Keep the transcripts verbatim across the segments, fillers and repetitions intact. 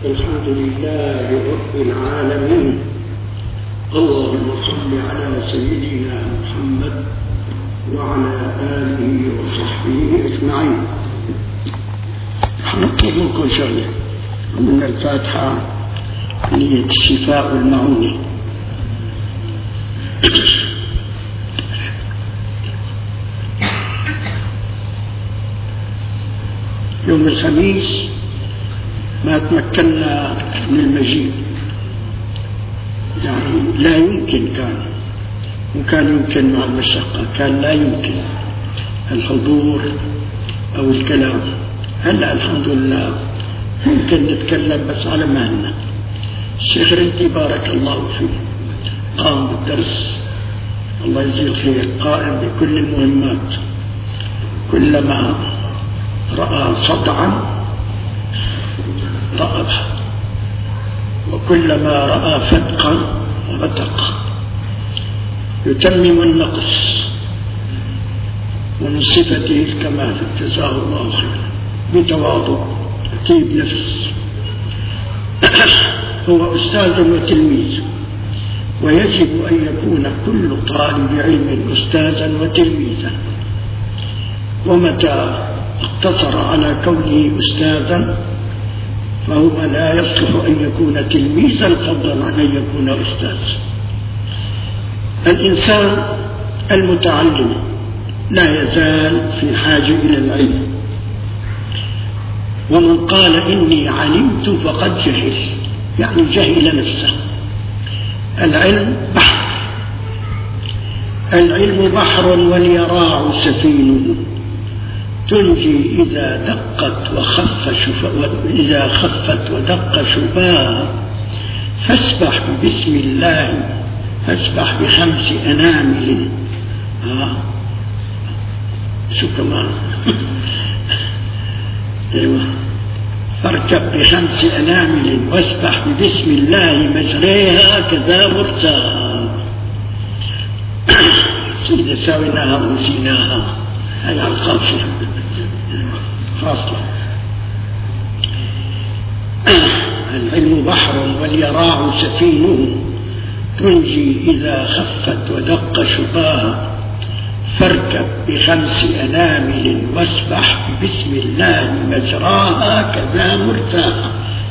الحمد لله رب العالمين. اللهم صل على سيدنا محمد وعلى آله وصحبه أجمعين. نطلب منكم شغلة من الفاتحة نية الشفاء والمعونة. يوم الخميس ما تمكنا من المجيء، يعني لا يمكن كان، وكان يمكن مع المشقة، كان لا يمكن الحضور أو الكلام. هلأ الحمد لله ممكن نتكلم بس على مهلنا. الشيخ رنتي بارك الله فيه قام بالدرس، الله يجزيه الخير، قائم بكل المهمات. كلما رأى صدعا رأى، وكلما رأى فتقا غتق، يتمم النقص ومن صفته الكمال، جزاه الله خيرا، بتواضع طيب نفس. هو أستاذ وتلميذ، ويجب أن يكون كل طالب علم أستاذا وتلميذا، ومتى اقتصر على كونه أستاذا فهو لا يصلح أن يكون تلميذا فضلا عن أن يكون أستاذ. الإنسان المتعلم لا يزال في حاجة إلى العلم، ومن قال إني علمت فقد جهل، يعني جهل نفسه. العلم بحر، العلم بحر واليراع سفينه، تنجي إذا دقت وخف شفا إذا خفت ودق شفاها، فاسبح بسم الله، فاسبح بخمس أنامل. آه. شو كمان؟ ايوه، فاركب بخمس أنامل واسبح بسم الله مجريها كذا مرساها. سيدة ساويناها ونسيناها، هذا على القافية فاصلة. العلم بحر واليراع سفينه، تنجي إذا خفت ودق شفاها، فاركب بخمس أنامل واسبح بسم الله مجراها كذا مرساها.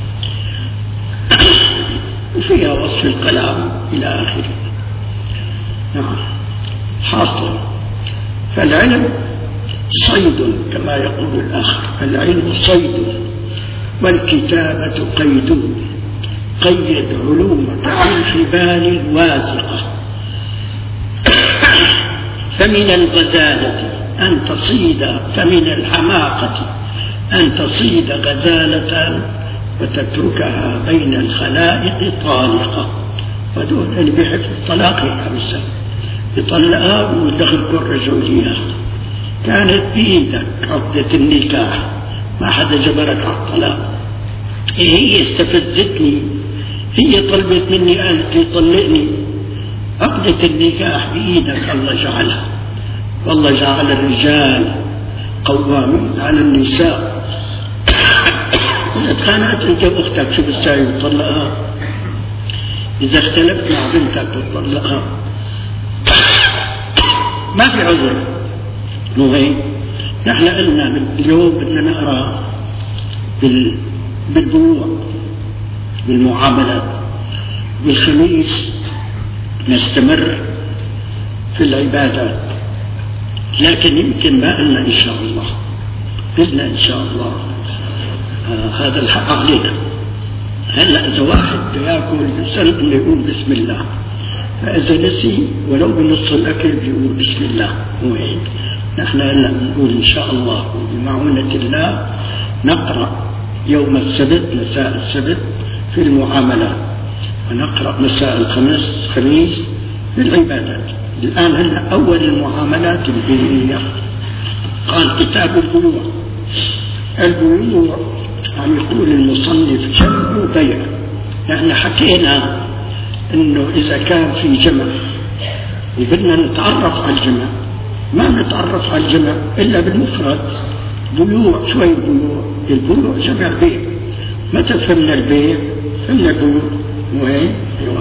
وفيها وصف الكلام إلى آخره. نعم، حاصل. فالعلم صيد كما يقول الآخر، العلم صيد والكتابة قيد، قيد علومك بالحبال الوازقة. فمن الغزالة أن تصيد، فمن الحماقة أن تصيد غزالة وتتركها بين الخلائق طالقة. ودول اللي بيحب الطلاق يحبسها، يطلقها ويدخل كل رجوليها. كانت بإيدك عقدة النكاح، ما حدا جبرك على الطلاق. هي استفزتني، هي طلبت مني، قالت لي طلقني. عقدة النكاح بإيدك الله جعلها، والله جعل الرجال قوامين على النساء. إذا اتخانقت أنت وأختك شو بتساوي؟ بتطلقها. إذا اختلفت مع بنتك بتطلقها، ما في عذر. مو هيك؟ نحن قلنا اليوم بدنا نقرأ بالبيوع بالمعاملات، بالخميس نستمر في العبادات. لكن يمكن ما قلنا إن شاء الله، قلنا إن شاء الله. آه هذا الحق علينا. هلأ إذا واحد يأكل بسرق إنه يقول بسم الله، فإذا نسي ولو بنص الأكل بيقول بسم الله. مو هيك؟ نحن هلأ نقول إن شاء الله بمعونة الله نقرأ يوم السبت، مساء السبت في المعاملات، ونقرأ مساء الخميس خميس في العبادات. الآن هلأ أول المعاملات البيعية. قال كتاب البيوع. البيوع عم يقول المصنف جمع بيع. نحن حكينا إنه إذا كان في جمع وبدنا نتعرف على الجمع، ما نتعرف على الجمع إلا بالمفرد. بيوع، شوي بيوع، البيوع جمع بيع، متى فهمنا البيع؟ فهمنا البيوع وين؟ أيوة.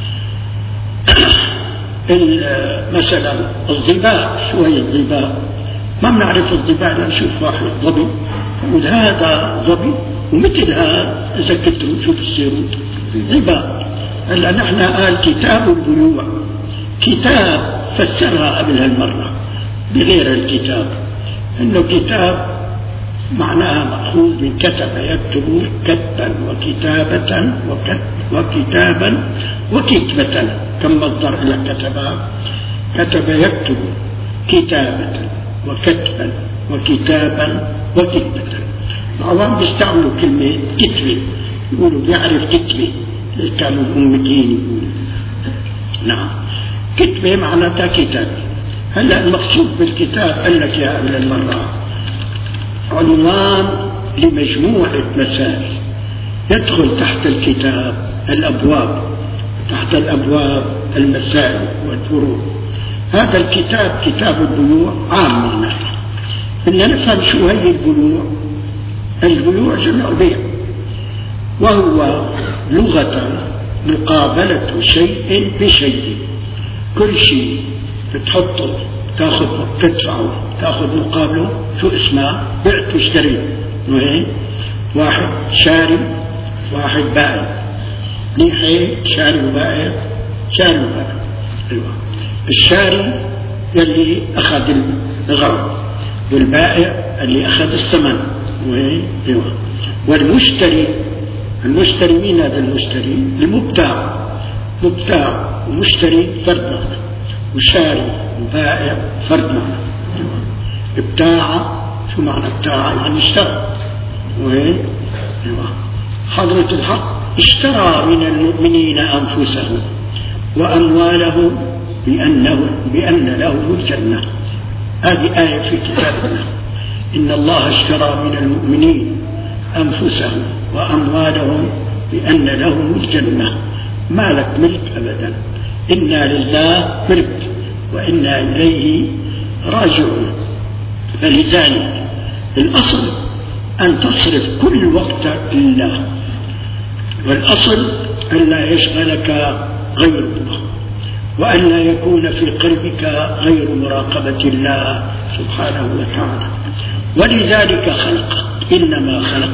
مثلا الظباء، شو هي الظباء؟ ما بنعرف الظباء، نشوف واحد ظبي نقول هذا ظبي، ومثل هذا إذا كتروا شو بتصيروا؟ ظباء. هلا نحن قال كتاب البيوع، كتاب فسرها قبل هالمرة بغير الكتاب، إنه كتاب معناها مأخوذ من كتب يكتب كتبا وكتابة وكتابا وكتبة، كم مصدر إلى كتبا؟ كتب يكتب كتابة وكتبا وكتابا وكتبة. العوام بيستعملوا كلمة كتبة، يقولوا بيعرف كتبة، كانوا الأمكين يقولوا نعم كتبة معناتها كتاب. هلا المقصود بالكتاب قال لك يا قبل المرة عنوان لمجموعة مسائل يدخل تحت الكتاب الأبواب، تحت الأبواب المسائل والفروع. هذا الكتاب كتاب البيوع عام لنا، بدنا نفهم شو هي البيوع. البيوع جمع بيع، وهو لغة مقابلة شيء بشيء، كل شيء بتحطه تاخذ تدفعه تاخذ مقابله شو اسمه؟ بعت واشتريت. وين؟ واحد شاري واحد بائع، منيح شاري وبائع، شاري وبائع. ايوه الشاري يلي اخذ الغرض، والبائع اللي اخذ الثمن. وين؟ ايوه والمشتري، المشتري مين هذا المشتري؟ المبتاع، مبتاع ومشتري فرد معنى، وشاري وبائع فرد معنى. ابتاع شو معنى ابتاع؟ يعني اشترى. وين؟ ايوه حضرة الحق اشترى من المؤمنين انفسهم واموالهم بانه بان لهم الجنه. هذه آية في كتابنا، إن الله اشترى من المؤمنين أنفسهم وأموالهم بأن لهم الجنة. ما لك ملك أبدا، إنا لله ملك وإنا إليه راجعون. فلذلك الأصل أن تصرف كل وقتك لله، والأصل أن لا يشغلك غير الله، وأن لا يكون في قلبك غير مراقبة الله سبحانه وتعالى. ولذلك خلق، إنما خلق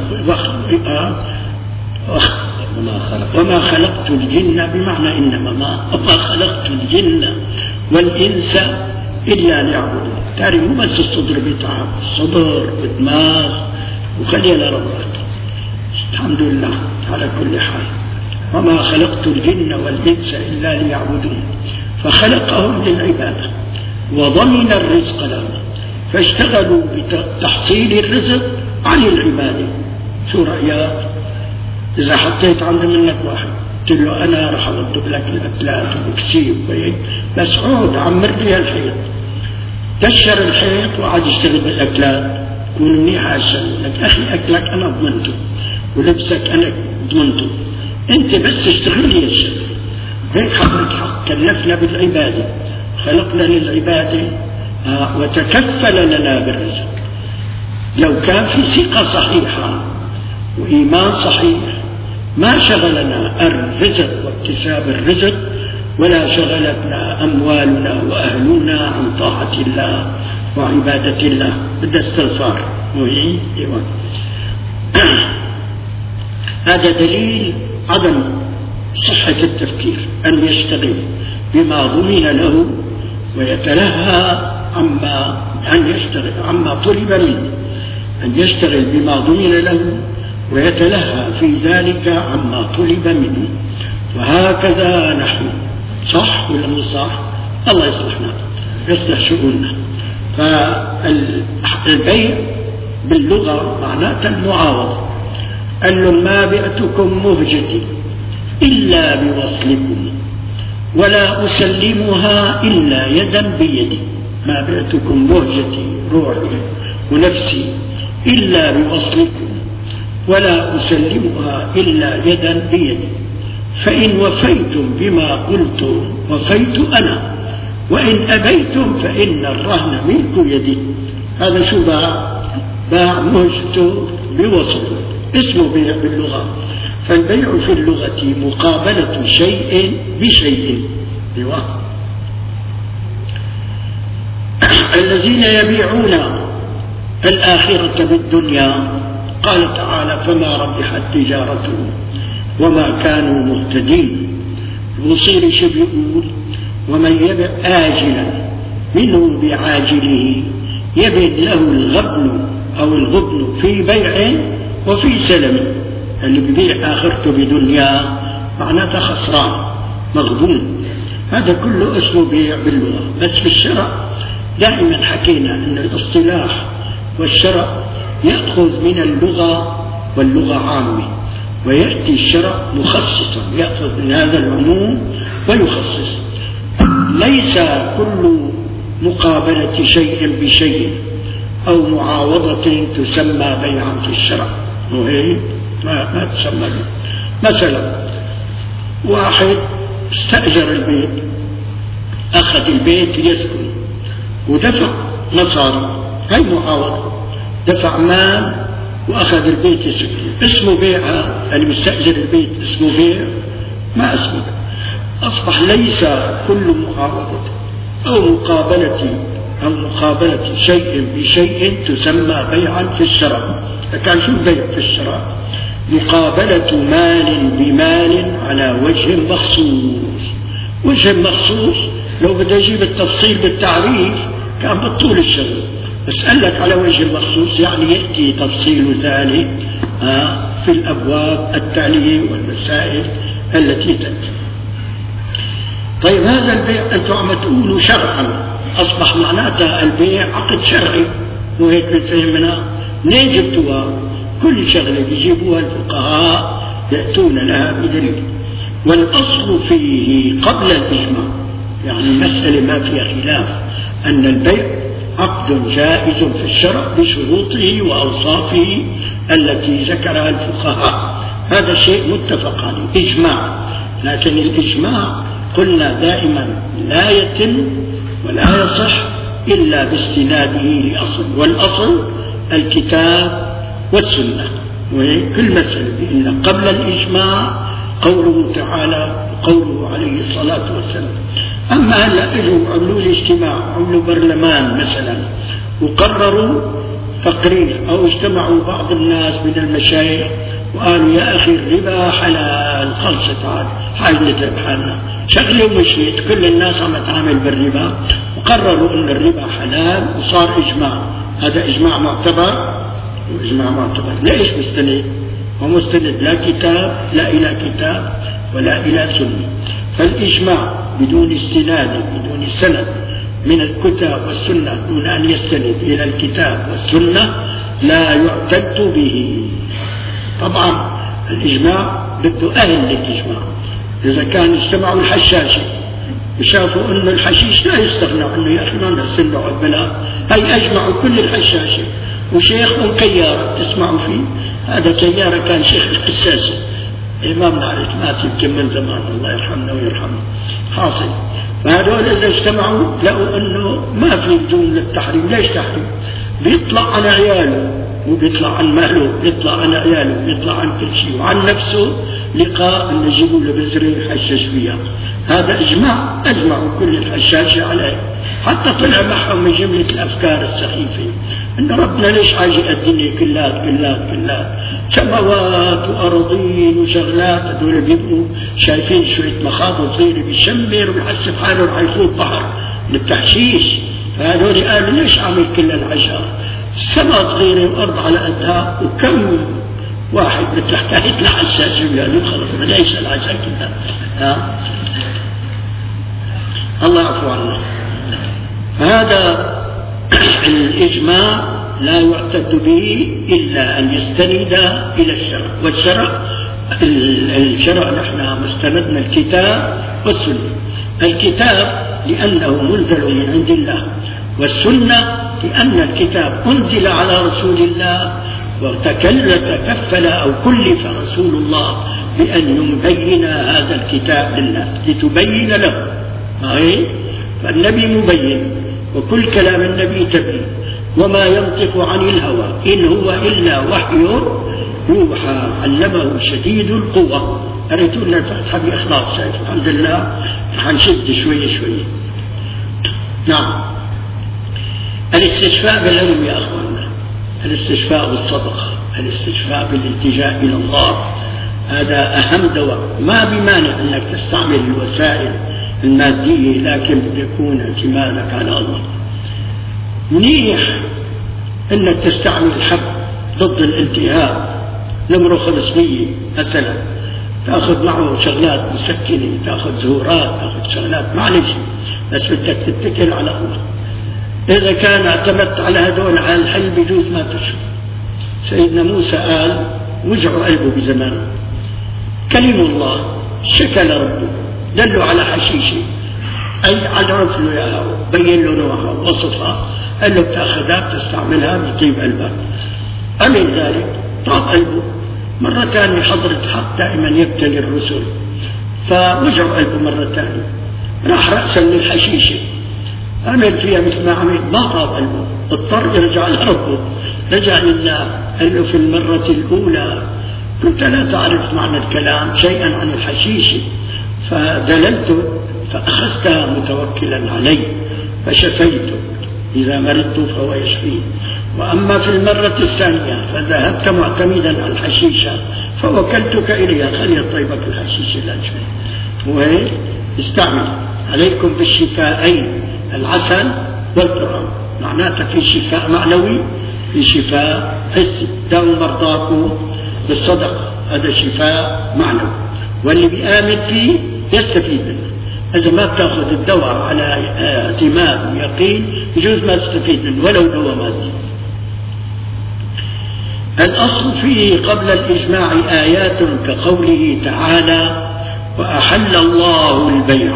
وما خلقت الجن، بمعنى إنما ما خلقت الجن والإنس إلا ليعبدون. تاري مو بس الصدر بتاعه، الصدر والدماغ وخلينا ربط. الحمد لله على كل حال. وما خلقت الجن والإنس إلا ليعبدون، فخلقهم للعبادة وضمن الرزق لهم، فاشتغلوا بتحصيل الرزق عن العبادة. شو رأيك إذا حطيت عند منك واحد قلت له أنا رح أوضب لك الأكلات وبكسيب بس عود عمر لي الحيط، دشر الحيط وقعد يشتغل بالأكلات، كون منيح عشان لك أخي أكلك أنا ضمنته ولبسك أنا ضمنته، أنت بس اشتغل لي الشغل. هيك حضرتك حق كلفنا بالعبادة، خلقنا للعبادة آه وتكفل لنا بالرزق. لو كان في ثقة صحيحة وإيمان صحيح ما شغلنا الرزق واكتساب الرزق، ولا شغلتنا أموالنا وأهلنا عن طاعة الله وعبادة الله. بدأ استغفار مهم. هذا دليل عدم صحة التفكير، أن يشتغل بما ضمن له ويتلهى عما أن يشتغل عما طلب منه، أن يشتغل بما ضمن له ويتلهى في ذلك عما طلب منه. وهكذا نحن، صح ولا مو صح؟ الله يصلحنا يصلح شؤوننا. فالبيع باللغة معناته المعاوضة. قال له ما بعتكم مهجتي إلا بوصلكم ولا أسلمها إلا يدا بيدي. ما بعتكم مهجتي روحي ونفسي إلا بوصلكم ولا أسلمها إلا يدا بيدي، فإن وفيتم بما قلتم وفيت أنا، وإن أبيتم فإن الرهن ملك يدي. هذا شو باع؟ باع مهجته بوصله، اسمه بيع باللغة. فالبيع في اللغة مقابلة شيء بشيء. الذين يبيعون الآخرة بالدنيا قال تعالى فما ربحت تجارتهم وما كانوا مهتدين. الوصير شو بيقول؟ ومن يبع آجلا منه بعاجله يبد له الغبن أو الغبن في بيع وفي سلم. اللي بيبيع آخرته بدنيا معناته خسران مغبون. هذا كله اسمه بيع باللغة. بس في الشرع دائما حكينا أن الاصطلاح والشرع يأخذ من اللغة واللغة عامة، ويأتي الشرع مخصصا يأخذ من هذا العموم ويخصص. ليس كل مقابلة شيء بشيء أو معاوضة تسمى بيعا في الشرع، وهي ما, ما تسمى بيع. مثلا واحد استأجر البيت، أخذ البيت ليسكن ودفع مصاري، هي معاوضة، دفع مال وأخذ البيت يسكن، اسمه بيع. اللي مستأجر البيت اسمه بيع؟ ما اسمه بيع. أصبح ليس كل معاوضة أو مقابلة أو مقابلة شيء بشيء تسمى بيعا في الشرع. فكان شو البيع في الشرع؟ مقابلة مال بمال على وجه مخصوص. وجه مخصوص لو بدي أجيب التفصيل بالتعريف كان بطول الشغل، بس قال لك على وجه مخصوص يعني يأتي تفصيل ذلك في الأبواب التالية والمسائل التي تأتي. طيب هذا البيع أنتم عم تقولوا شرعا، أصبح معناتها البيع عقد شرعي، وهيك بتفهمنا. منين جبتوها؟ كل شغلة بيجيبوها الفقهاء يأتون لها بدليل. والأصل فيه قبل الإجماع، يعني المسألة ما فيها خلاف أن البيع عقد جائز في الشرع بشروطه وأوصافه التي ذكرها الفقهاء. هذا شيء متفق عليه إجماع. لكن الإجماع قلنا دائما لا يتم ولا يصح إلا باستناده لأصل، والأصل الكتاب والسنة. وكل مسألة بأن قبل الإجماع قوله تعالى وقوله عليه الصلاة والسلام. أما هلا اجوا عملوا لي اجتماع، عملوا برلمان مثلا وقرروا تقرير، أو اجتمعوا بعض الناس من المشايخ وقالوا يا أخي الربا حلال، خلصت عاد حاجة نتعب حالنا، شغلة ومشيت، كل الناس عم تعامل بالربا وقرروا أن الربا حلال وصار إجماع. هذا إجماع معتبر؟ إجماع معتبر. ليش مستند؟ ومستند لا كتاب لا إلى كتاب ولا إلى سنة. فالإجماع بدون استناد بدون سند من الكتاب والسنة دون أن يستند إلى الكتاب والسنة لا يعتد به. طبعا الإجماع بده أهل للإجماع. إذا كان اجتمعوا الحشاشة وشافوا أن الحشيش لا يستغنى عنه، يا أخي ما نحسن له عدبلا، هي أجمعوا كل الحشاشة وشيخ كيارة تسمعوا فيه. هذا كيارة كان شيخ القساسي، إمامنا على مات يمكن من زمان الله يرحمنا ويرحمه. حاصل فهذول إذا اجتمعوا لقوا أنه ما في لزوم للتحريم. ليش تحريم؟ بيطلع عن عياله وبيطلع عن ماله، بيطلع عن عياله، بيطلع عن كل شيء، وعن نفسه لقاء أن يجيبوا له بزرة يحشش فيها. هذا إجماع، أجمعوا كل الحشاشة عليه. حتى طلع معهم من جملة الأفكار السخيفة أن ربنا ليش عاجئ الدنيا كلات كلات كلات سماوات وأراضين وشغلات، هذول بيبقوا شايفين شوية مخاض صغيرة بيشمر ويحسب حاله رح يفوت بحر للتحشيش. فهذول قالوا ليش عامل كل العشاء؟ السماء صغيرة وأرض على قدها، وكم واحد بتحتاج لحشاش ويقالوا خلص ما ليش العشاء كلها. ها الله يعفو عنا. هذا الإجماع لا يعتد به إلا أن يستند إلى الشرع، والشرع الشرع نحن مستندنا الكتاب والسنة. الكتاب لأنه منزل من عند الله، والسنة لأن الكتاب أنزل على رسول الله وتكفل أو كلف رسول الله بأن يبين هذا الكتاب للناس لتبين له. فالنبي مبين، وكل كلام النبي تبين، وما ينطق عن الهوى إن هو إلا وحي يوحى علمه شديد القوة. قريت لنا الفاتحة بإخلاص، شايف الحمد لله حنشد شوية شوية. نعم. الاستشفاء بالعلم يا أخواننا، الاستشفاء بالصدقة، الاستشفاء بالالتجاء إلى الله، هذا أهم دواء. ما بمانع أنك تستعمل الوسائل المادية، لكن بيكون اعتمادك على الله. منيح أنك تستعمل الحب ضد الالتهاب، نمره خمسمية مثلا، تأخذ معه شغلات مسكنة، تأخذ زهورات، تأخذ شغلات، معلش بس بدك تتكل على الله. إذا كان اعتمدت على هدول على الحل بجوز ما تشفى. سيدنا موسى قال وجعوا قلبه بزمانه، كلم الله شكى لربه، دلوا على حشيشة، أي عرف له إياها، بين له نوعها ووصفها، قال له بتأخذها بتستعملها بيطيب قلبك. عمل ذلك طاب قلبه. مرة ثانية حضرة حق دائما يبتلي الرسل، فوجعوا قلبه مرة ثانية، راح رأسا للحشيشة، عمل فيها مثل ما عمل، ما طاب قلبه، اضطر يرجع لربه، رجع لله. قال له في المرة الأولى كنت لا تعرف معنى الكلام شيئا عن الحشيشة، فدللت فأخذتها متوكلا علي فشفيته، إذا مرضت فهو يشفيه. وأما في المرة الثانية فذهبت معتمدا على الحشيشة فوكلتك إليها، خلي طيبك الحشيشة لا تشفي. وهي استعمل عليكم بالشفاءين، العسل والقرآن، معناتها في شفاء معنوي، في شفاء حسي. داووا مرضاكم بالصدقة، هذا شفاء معنوي، واللي بيآمن فيه يستفيد منه. إذا ما بتاخذ الدواء على اعتماد ويقين يجوز ما تستفيد منه ولو دواء مادي. الأصل فيه قبل الإجماع آيات كقوله تعالى وأحل الله البيع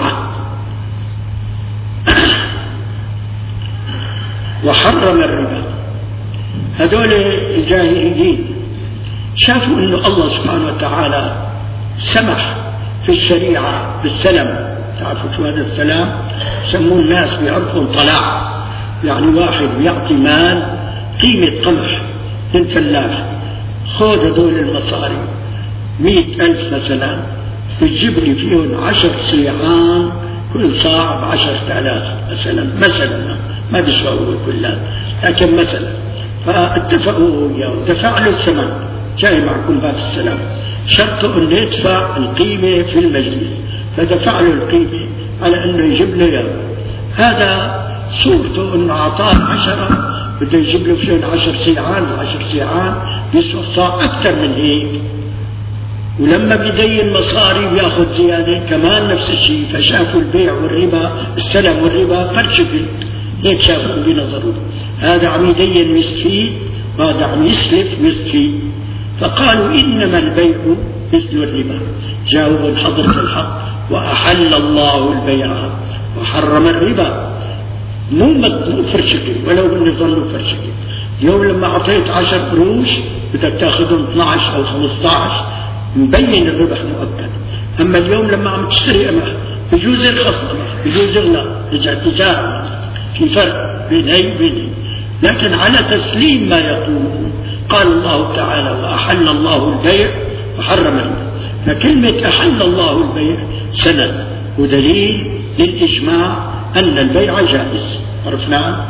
وحرم الربا. هذول الجاهليين شافوا أن الله سبحانه وتعالى سمح في الشريعة بالسلم. تعرفوا شو هذا السلام؟ سموه الناس بيعرفوا طلاع، يعني واحد بيعطي مال قيمة قمح للفلاح، خذ هذول المصاري مئة ألف مثلا، بتجيب لي فيهم عشر صيعان، كل صاع بعشرة آلاف مثلا مثلا ما بيسووا كلها، لكن مثلا فاتفقوا وياه دفع له الثمن، جاي معكم باب السلام، شرطه انه يدفع القيمة في المجلس، فدفع له القيمة على انه يجيب له اياه. هذا صورته انه اعطاه عشرة، بده يجيب له فيهم عشر صيعان، وعشر صيعان بيسوى الصاع اكثر من هيك، ولما بيدين مصاري بياخذ زيادة كمان نفس الشيء. فشافوا البيع والربا، السلم والربا فرشفل، هيك شافوا بنظروا هذا عم يدين ويستفيد وهذا عم يسلف ويستفيد، فقالوا إنما البيع مثل الربا. جاوبوا حضرة الحق وأحل الله البيع وحرم الربا. مو مو فرشكل، ولو اني ظنوا فرشكل. اليوم لما اعطيت عشر قروش بدك تاخذهم اثني عشر او خمسة عشر، مبين الربح مؤكد. اما اليوم لما عم تشتري قمح بجوز يرخص قمح، بجوز يغلى، رجع تجاره، في فرق بين هي وبين هي. لكن على تسليم ما يقولون قال الله تعالى واحل الله البيع وحرم الربا. فكلمه احل الله البيع سند ودليل للاجماع أن البيع جائز. عرفنا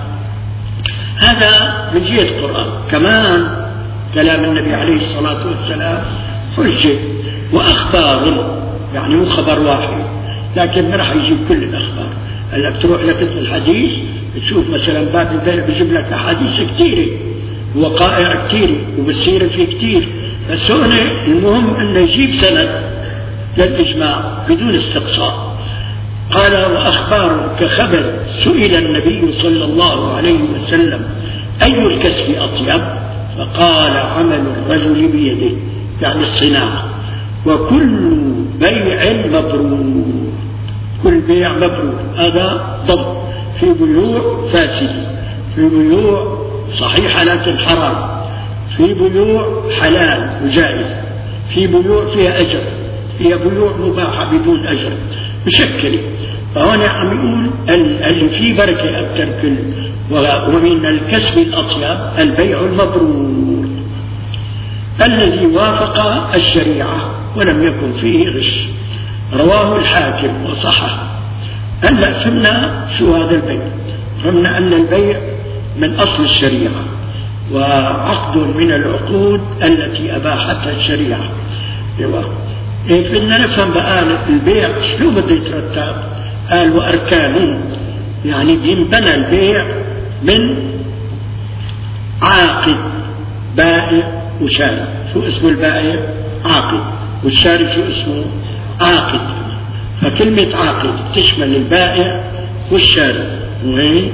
هذا من جهة القرآن. كمان كلام النبي عليه الصلاة والسلام حجة وأخبار، يعني مو خبر واحد، لكن ما راح يجيب كل الأخبار. هلا بتروح لكتب الحديث بتشوف مثلا باب البيع بيجيب لك أحاديث كثيرة ووقائع كثيرة وبالسيرة في كثير، بس هون المهم أنه يجيب سند للإجماع بدون استقصاء. قال وأخبار كخبر سئل النبي صلى الله عليه وسلم أي الكسب أطيب؟ فقال عمل الرجل بيده، يعني الصناعة، وكل بيع مبرور، كل بيع مبرور. هذا ضبط في بيوع فاسدة، في بيوع صحيحة لكن حرام، في بيوع حلال وجائز، في بيوع فيها أجر، فيها بيوع مباحة بدون أجر بشكل. فهنا عم يقول اللي فيه بركة أكثر كل، ومن الكسب الأطيب البيع المبرور. الذي وافق الشريعة ولم يكن فيه غش. رواه الحاكم وصححه. هلا فهمنا شو هذا البيع. فهمنا أن البيع من أصل الشريعة وعقد من العقود التي أباحتها الشريعة. إيه بدنا نفهم بقى البيع شو بده يترتب. قال وأركانه، يعني بينبنى البيع من عاقد بائع وشاري. شو اسمه البائع؟ عاقد. والشاري شو اسمه؟ عاقد. فكلمة عاقد تشمل البائع والشاري. وهي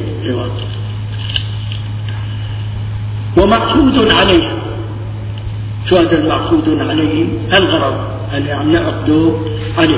ومعقود عليه. شو هذا المعقود عليه؟ الغرض اللي عم نعقده عليه.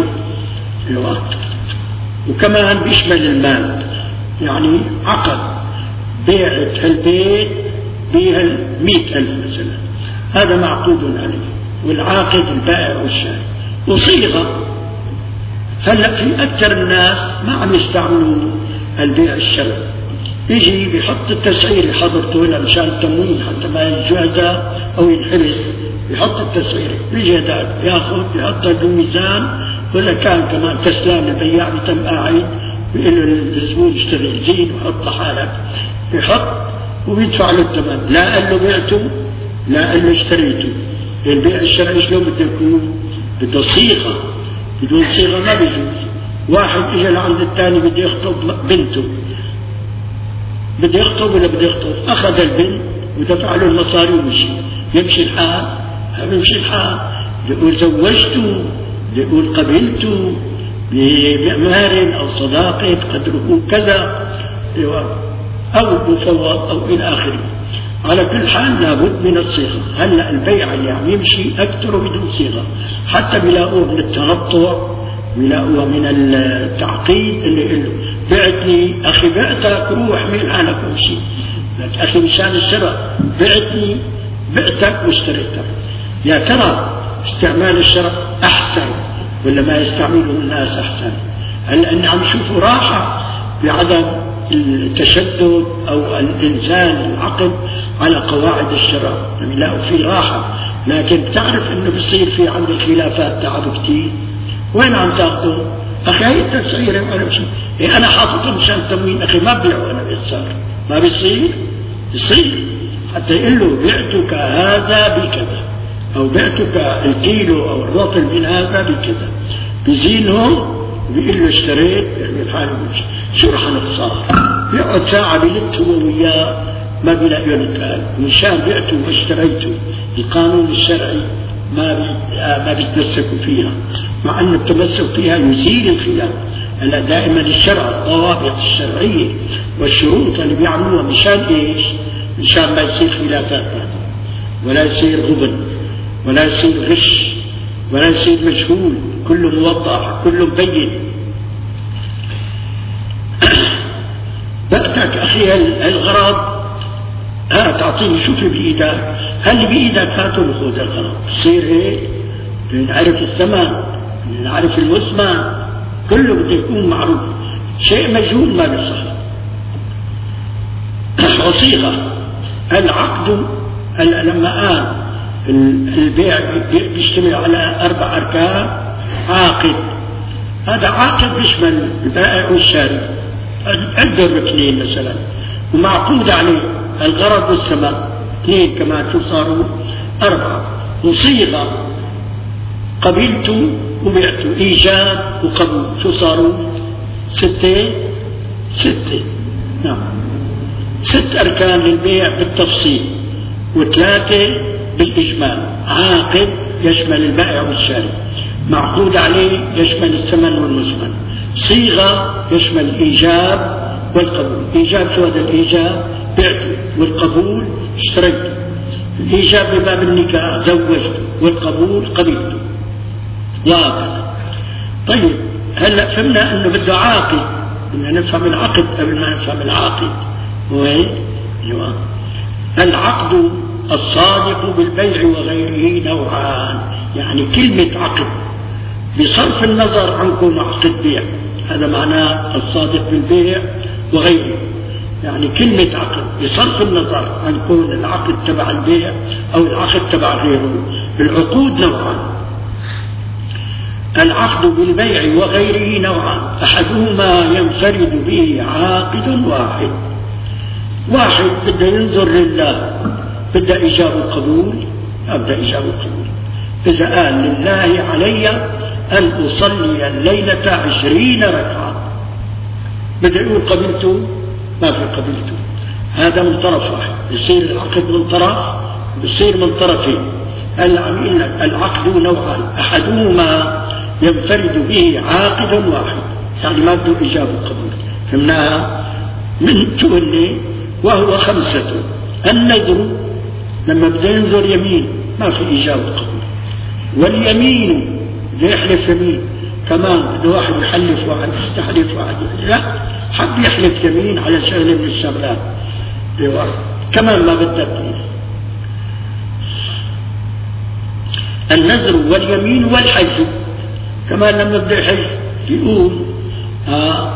وكمان بيشمل المال، يعني عقد بيعت البيت بها المئة ألف مثلا، هذا معقود عليه. والعاقد البائع والشاري. وصيغة. هلأ في أكثر الناس ما عم يستعملوا البيع الشرعي. بيجي بيحط التسعير حضرته هنا مشان التموين حتى ما ينجهز أو ينحبس، بيحط التسعير. بيجي هذاك ياخذ بيحطها بالميزان، ولا كان كمان كسلان البياع بتم قاعد بيقول له الزبون اشتري زين وحط لحالك، بيحط وبيدفع له الثمن. لا قال له بعته، لا قال له اشتريته. البيع الشرعي شلون بده يكون؟ بده صيغة. بدون صيغة ما بيجوز. واحد اجى لعند الثاني بده يخطب بنته، بده يخطب ولا بده يخطب، اخذ البنت ودفع له المصاري ومشي. يمشي الحال؟ بيمشي الحال. بيقول زوجته، بيقول قبلته بمهر او صداقه قدره كذا او مفوض او الى اخره. على كل حال لابد من الصيغه. هلا البيع اللي عم يمشي اكثر بدون صيغه، حتى بيلاقوه من التنطع، بيلاقوه من التعقيد اللي يقول له بعتني اخي بعتك روح من حالك ومشي. لك اخي مشان الشرع بعتني بعتك واشتريتك. يا ترى استعمال الشرع احسن ولا ما يستعمله الناس احسن؟ هلا ان عم يشوفوا راحه بعدم التشدد او الانزال العقد على قواعد الشرع، يعني لا في راحه. لكن بتعرف انه بصير في عند الخلافات تعب كثير. وين عم تاخذه؟ اخي هي التسعيره وانا شيء إيه انا حاططه مشان تموين. اخي ما ببيعه انا بيصير ما بيصير بيصير حتى يقول له بعتك هذا بكذا او بعتك الكيلو او الرطل من هذا بكذا، بزينهم وبيقول له اشتريت يعني حاله مش شو رح نخسر؟ بيقعد ساعه بيلت هو وياه ما بيلاقي يتقال مشان بعته واشتريته. القانون الشرعي ما بي... ما بيتمسكوا فيها، مع أن التمسك فيها يزيل الخلاف. ألا دائما الشرع الضوابط الشرعية والشروط اللي بيعملوها مشان إيش؟ مشان ما يصير خلافات بعد، ولا يصير غبن، ولا يصير غش، ولا يصير مجهول، كله موضح، كله مبين. بأتك أخي الغرض ها تعطيني شو في بإيدك، هل بإيدك هاتوا نخوذ الغرض. تصير هيك نعرف الثمن، نعرف المثمن، كله بده يكون معروف. شيء مجهول ما بيصح. وصيغة العقد لما قال البيع بيشتمل على أربع أركان. عاقد، هذا عاقد بيشمل البائع والشاري، عند الركنين مثلا، ومعقود عليه الغرض والثمن اثنين كمان، شو صاروا؟ أربعة. وصيغة قبلت وبعت، إيجاب وقبول، شو صاروا؟ ستة ستة نعم ست أركان للبيع بالتفصيل وثلاثة بالإجمال. عاقد يشمل البائع والشاري، معقود عليه يشمل الثمن والمثمن، صيغة يشمل الإيجاب والقبول. إيجاب شو هذا الإيجاب؟ بعته، والقبول اشتريته. الإيجاب بباب النكاح زوجته، والقبول قبلته، وهكذا. طيب هلا فهمنا انه بده عاقد، بدنا نفهم العقد قبل ما نفهم العاقد. وين؟ ايوه العقد الصادق بالبيع وغيره نوعان. يعني كلمة عقد بصرف النظر عن كونه عقد بيع، هذا معناه الصادق بالبيع وغيره. يعني كلمة عقد بصرف النظر عن كون العقد تبع البيع أو العقد تبع غيره. العقود نوعان، العقد بالبيع وغيره نوعان، أحدهما ينفرد به عاقد واحد، واحد بده ينظر لله، بده إيجاب القبول، أبدأ إيجاب القبول. إذا قال لله علي أن أصلي الليلة عشرين ركعة، بده يقول قبلته، ما في قبلته، هذا من طرف واحد. يصير العقد من طرف، يصير من طرفين. العقد نوعان، أحدهما ينفرد به عاقد واحد، يعني ما بده إيجاب القبول، فهمناها من تولي. وهو خمسة: النذر لما بده ينذر يمين ما في إيجاب القبول، واليمين بده يحلف يمين كمان، بده واحد يحلف واحد يستحلف واحد، لا حب يحلف يمين على شغله من الشغلات كمان ما بدها. النذر واليمين والحج كمان لما بده يحج يقول آه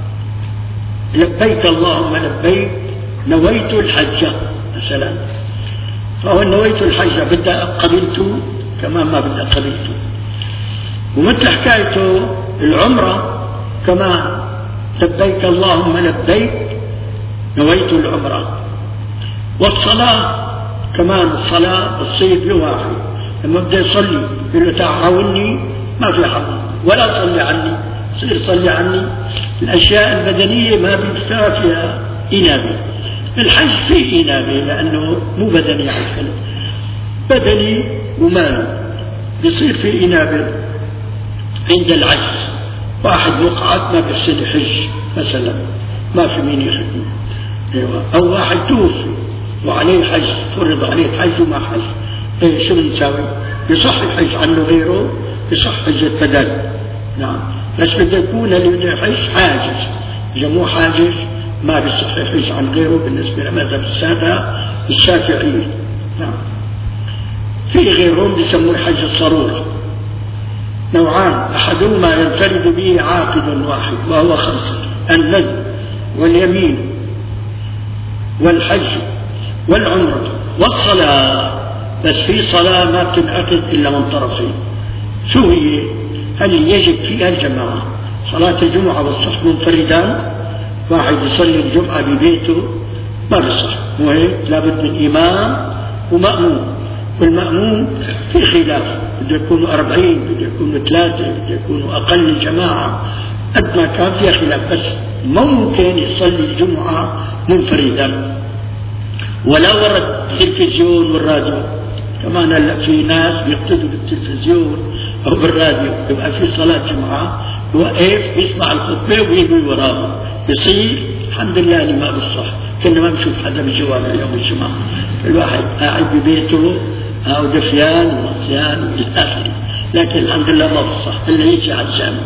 لبيك اللهم لبيك نويت الحج مثلا، فهو نويت الحج بدأ قبلته كمان ما بدأ قبلته. ومثل حكايته العمرة كمان لبيك اللهم لبيك نويت العمرة. والصلاة كمان الصلاة تصير بواحد، لما بدأ يصلي يقول له تعاوني ما في حق ولا صلي عني، صير صلي عني. الأشياء البدنية ما بيفترى فيها إنابة. الحج فيه إنابة لأنه مو بدني على الكلام، بدني ومال، بيصير فيه إنابة عند العجز. واحد مقعد ما بيحسن يحج مثلا، ما في مين يخدمه، أيوة. أو واحد توفي وعليه حج، فرض عليه حج وما حج، إيه شو بنساوي؟ بصح يحج عنه غيره، بصح حجة بدل. نعم، بس بده يكون اللي بده يحج حاجز، إذا مو حاجز ما بيصح يحج عن غيره بالنسبة لمذهب السادة الشافعيين. نعم. في غيرهم بيسموه حج الصرور، نوعان، أحدهما ينفرد به عاقد واحد وهو خمسة: النذر واليمين والحج والعمرة والصلاة. بس في صلاة ما بتنعقد إلا من طرفين. شو هي؟ هل يجب فيها الجماعة؟ صلاة الجمعة والصح منفردان، واحد يصلي الجمعة ببيته ما بيصح، مو هيك؟ لابد من إمام ومأموم، والمأموم في خلاف، بده يكونوا أربعين، بده يكونوا ثلاثة، بده يكونوا أقل الجماعة، قد ما كان فيها خلاف. بس ممكن يصلي الجمعة منفردا. ولا ورد التلفزيون والراديو كمان. هلا في ناس بيقتدوا بالتلفزيون أو بالراديو، يبقى في صلاة جمعة يوقف يسمع الخطبة ويجي وراه، بيصير الحمد لله اللي ما بالصح. كنا ما بنشوف حدا بالجوامع يوم الجمعة، الواحد قاعد ببيته أو دفيان ومصيان إلى آخره، لكن الحمد لله ما بالصح إلا يجي على الجامع.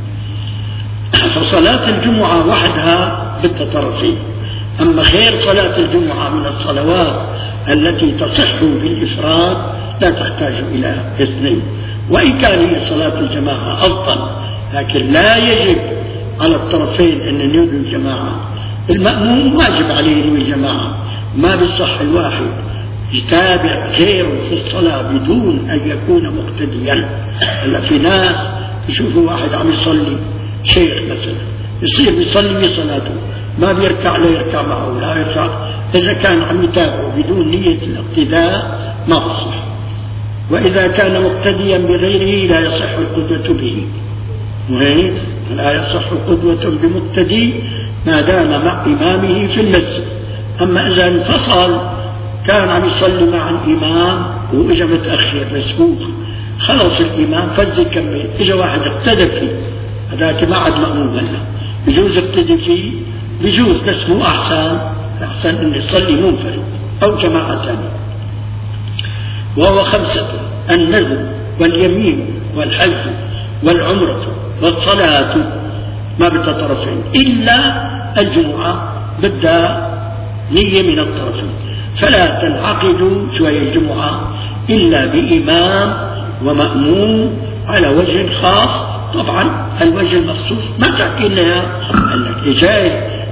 فصلاة الجمعة وحدها بدها طرفين. أما خير صلاة الجمعة من الصلوات التي تصح بالإفراد لا تحتاج إلى اثنين، وإن كان هي صلاة الجماعة أفضل، لكن لا يجب على الطرفين أن ينوي الجماعة. المأموم واجب عليه ينوي الجماعة، ما بالصح الواحد يتابع غيره في الصلاة بدون أن يكون مقتديا. هلا في ناس يشوفوا واحد عم يصلي، شيخ مثلا يصير بيصلي بصلاته ما بيركع لا يركع معه لا يركع، إذا كان عم يتابعه بدون نية الاقتداء ما بصح. وإذا كان مقتديا بغيره لا يصح القدوة به، وهي لا يصح قدوة بمقتدي ما دام مع إمامه في المسجد. أما إذا انفصل كان عم يصلي مع الإمام وإجا متأخر مسبوق، خلص الإمام فز يكمل، إجا واحد اقتدى فيه، هذاك ما عاد مأموم هلا، بجوز اقتدي فيه بجوز، بس مو أحسن، أحسن أن يصلي منفرد أو جماعة ثانية. وهو خمسة: النذر واليمين والحج والعمرة والصلاة، ما بدها طرفين، إلا الجمعة بدها نية من الطرفين. فلا تنعقد شوية الجمعة إلا بإمام ومأموم على وجه خاص. طبعا الوجه المخصوص ما تحكي لنا قال لك جاي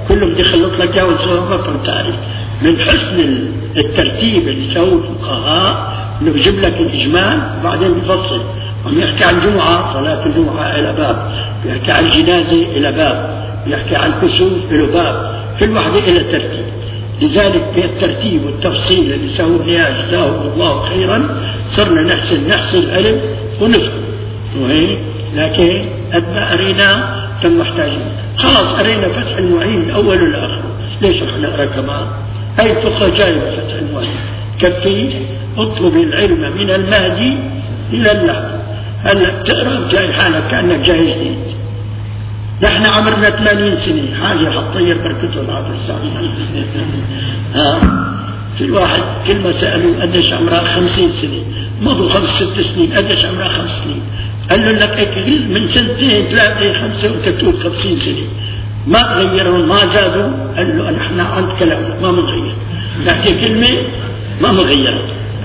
كله بدي يخلط لك اياه وتسوي بطل تعرف. من حسن الترتيب اللي سووا الفقهاء انه بجيب لك الاجمال وبعدين بيفصل. عم يحكي عن الجمعه، صلاه الجمعه الى باب، بيحكي عن الجنازه الى باب، بيحكي عن الكسوف الى باب، كل واحده الى ترتيب. لذلك بالترتيب والتفصيل اللي سووا لنا جزاهم الله خيرا صرنا نحسن نحسن العلم ونفهم. وهيك لكن أبناء أرينا كم محتاجين. خلاص أرينا فتح المعين من أوله لآخره، ليش رح نقرأ كمان؟ هاي الفقه جاية فتح المعين كفي. اطلب العلم من المهدي إلى اللحد. هلا بتقرأ جاي حالك كأنك جاي جديد. نحن عمرنا ثمانين سنة، حاجة حطير بركته العطر السعيد. ها في الواحد كل ما سألوا قديش عمرها خمسين سنة، مضوا خمس ست سنين، قديش عمرها خمس سنين. قال له لك اكل من سنتين ثلاثة خمسة وانت تقول خمسين سنة، ما غيروا ما زادوا. قال له نحن عند كلامنا ما بنغير، نحكي كلمة ما بنغيرها.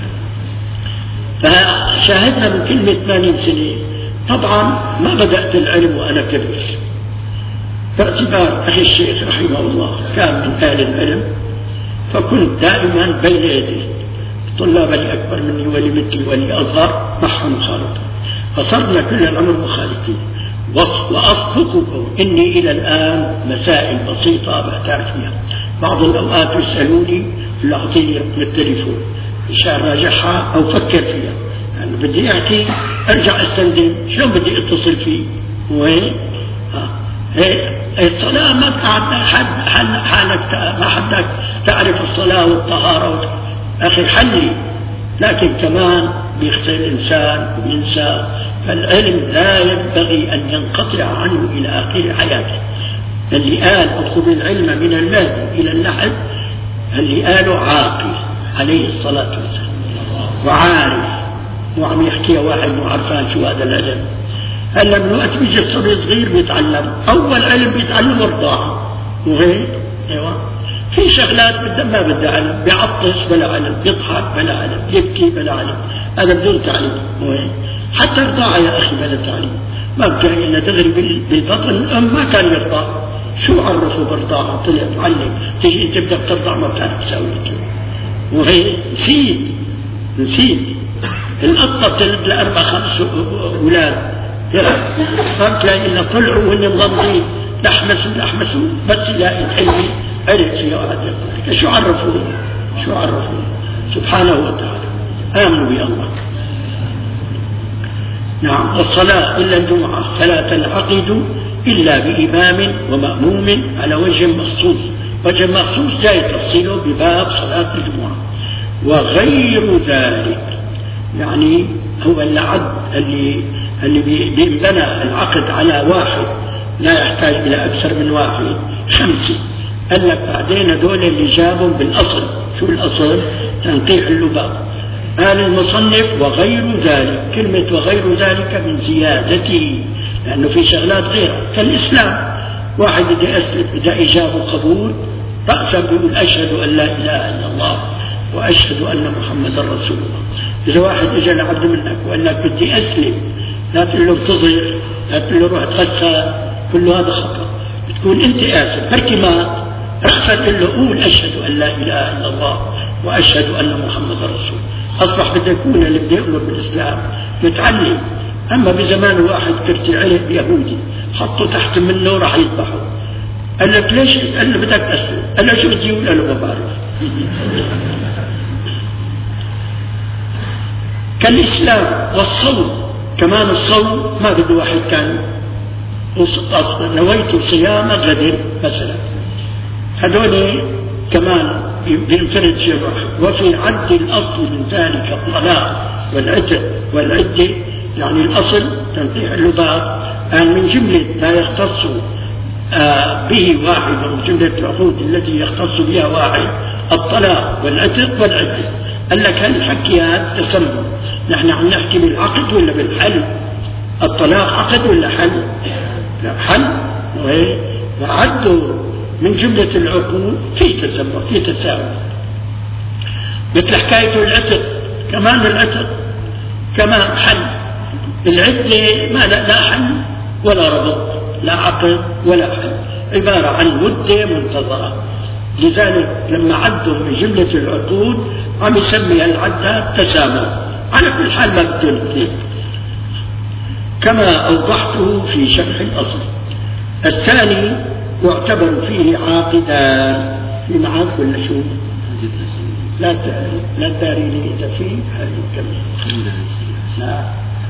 فشاهدنا من كلمة ثمانين سنة. طبعا ما بدأت العلم وأنا كبير، باعتبار أخي الشيخ رحمه الله كان من أهل العلم، فكنت دائما بين يديه طلاب اللي أكبر مني واللي مثلي واللي أصغر معهم مخالطة، فصرنا كل العمر مخالطين. وأصدقكم إني إلى الآن مسائل بسيطة بحتاج فيها. بعض الأوقات يسألوني اللي أعطيني رقم التليفون مشان راجعها أو فكر فيها، يعني بدي أحكي أرجع أستندم شلون بدي أتصل فيه. وين هي الصلاة ما قاعد حد حالك ما حدك تعرف الصلاة والطهارة أخي حلي، لكن كمان بيخطئ الإنسان وبينسى. فالعلم لا ينبغي أن ينقطع عنه إلى آخر حياته. اللي قال اطلب العلم من المهد إلى اللحد، اللي قاله عاقل عليه الصلاة والسلام وعارف، وعم يحكي واحد مو عرفان شو هذا العلم. هلا من وقت بيجي الصبي صغير بيتعلم، أول علم بيتعلم الرضاعة وغير. أيوة في شغلات بدها ما بدها علم، بيعطس بلا علم، بيضحك بلا علم، يبكي بلا علم، هذا بدون تعليم. وين حتى الرضاعة يا أخي بلا تعليم، ما بتلاقي إلا تغري بالبطن. الأم ما كان يرضع، شو عرفوا بالرضاعة؟ طلع معلم، تيجي تبدأ بترضع ما بتعرف تساوي كذا. وهي نسيت نسيت القطة تلد لأربع خمس أولاد، ما بتلاقي إلا طلعوا وهن مغمضين، لحمسوا لحمسوا بس يلاقي الحلمي عرف شيء واحد. شو عرفوا شو عرفوا سبحانه وتعالى. آمنوا بالله. نعم. والصلاة إلا الجمعة فلا تنعقد إلا بإمام ومأموم على وجه مخصوص. وجه مخصوص جاي تفصيله بباب صلاة الجمعة. وغير ذلك يعني هو العد اللي اللي بينبنى العقد على واحد لا يحتاج إلى أكثر من واحد، خمسة. قال لك بعدين هذول اللي جابهم بالأصل. شو الأصل؟ تنقيح اللباب. قال المصنف وغير ذلك، كلمة وغير ذلك من زيادته، لأنه في شغلات غيرها كالإسلام. واحد بدي أسلم بدأ إجابة قبول رأسا بيقول أشهد أن لا إله إلا الله وأشهد أن محمد رسول الله. إذا واحد إجا لعبد منك وقال لك بدي أسلم، لا تقول له بتظهر، لا تقول له روح تغسل، كل هذا خطأ. بتكون أنت آسف بركي ما رأسا تقول له قول أشهد أن لا إله إلا الله وأشهد أن محمد رسول. أصبح بده يكون اللي بده يأمر بالإسلام يتعلم. أما بزمان واحد كرتي علب يهودي حطوا تحت منه راح يذبحه، قال لك ليش؟ قال له بدك تسلم، قال له شو بدي يقول؟ قال له ما بعرف. كالإسلام والصوم كمان. الصوم ما بده واحد كان نويت صيام غد مثلا، هذول كمان بينفرد شيء واحد. وفي عد الأصل من ذلك الطلاق والعتق والعدة، يعني الأصل تنقيح اللباب. أن من جملة ما يختص آه به واحد، ومن جملة العقود التي يختص بها واحد الطلاق والعتق والعدة. قال لك هالحكيات تسمى. نحن عم نحكي بالعقد ولا بالحل؟ الطلاق عقد ولا حل؟ لا حل. وعدوا من جملة العقود في تسمى في تساوي. مثل حكاية العتق كمان. العتق كمان حل. العدة ما لا حل ولا ربط، لا عقد ولا حل. عبارة عن مدة منتظرة. لذلك لما عدوا من جملة العقود عم يسمي العدة تسامح. على كل حال ما بدهم الاثنين كما أوضحته في شرح الأصل. الثاني يعتبر فيه عاقدان في معاك ولا شو؟ لا لا تداريني إذا في هذه الكلمة. لا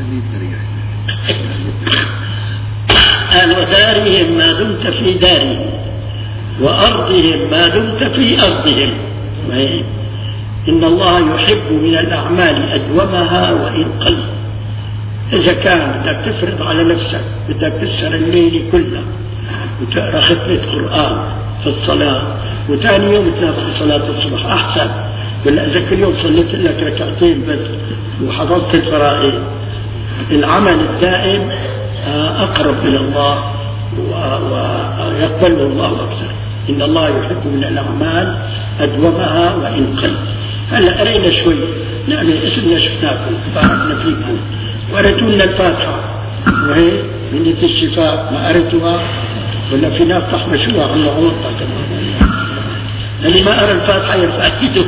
قال ودارهم ما دمت في دارهم وأرضهم ما دمت في أرضهم. إن الله يحب من الأعمال أدومها وإن قل. إذا كان بدك تفرض على نفسك بدك تسهر الليل كله وتقرأ ختمة قرآن في الصلاة وثاني يوم تنام في صلاة الصبح أحسن، ولا إذا كل يوم صليت لك ركعتين بس وحفظت الفرائض. العمل الدائم أقرب إلى الله ويقبله الله أكثر. إن الله يحب من الأعمال أدومها وإن قل. هلا قرينا شوي نعم اسمنا شفناكم باركنا فيكم وقريتوا لنا الفاتحة وهي من الشفاء ما قريتوها ولا في ناس تحمشوها عن عمرها كمان. اللي ما قرأ الفاتحة يرفع ايده.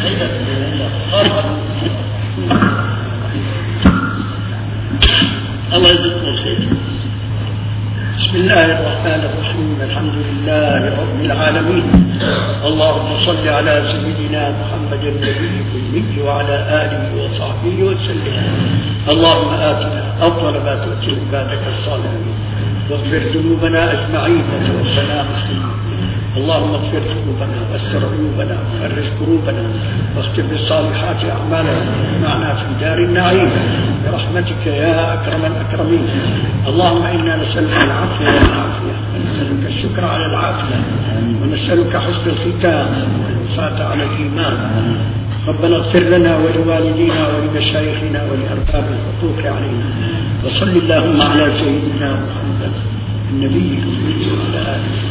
الله يجزيكم خير. بسم الله الرحمن الرحيم. الحمد لله رب العالمين. اللهم صل على سيدنا محمد النبي الأمي وعلى آله وصحبه وسلم. اللهم آتنا أفضل ما تؤتي عبادك الصالحين واغفر ذنوبنا أجمعين وتوفنا مسلمين. اللهم اغفر ذنوبنا واستر عيوبنا وفرج كروبنا واختم بالصالحات أعمالنا معنا في دار النعيم برحمتك يا أكرم الأكرمين. اللهم إنا نسألك العافية والعافية ونسألك الشكر على العافية ونسألك حسن الختام والوفاة على الإيمان. ربنا اغفر لنا ولوالدينا ولمشايخنا ولأرباب الحقوق علينا. وصل اللهم على سيدنا محمد النبي الأمي وعلى آله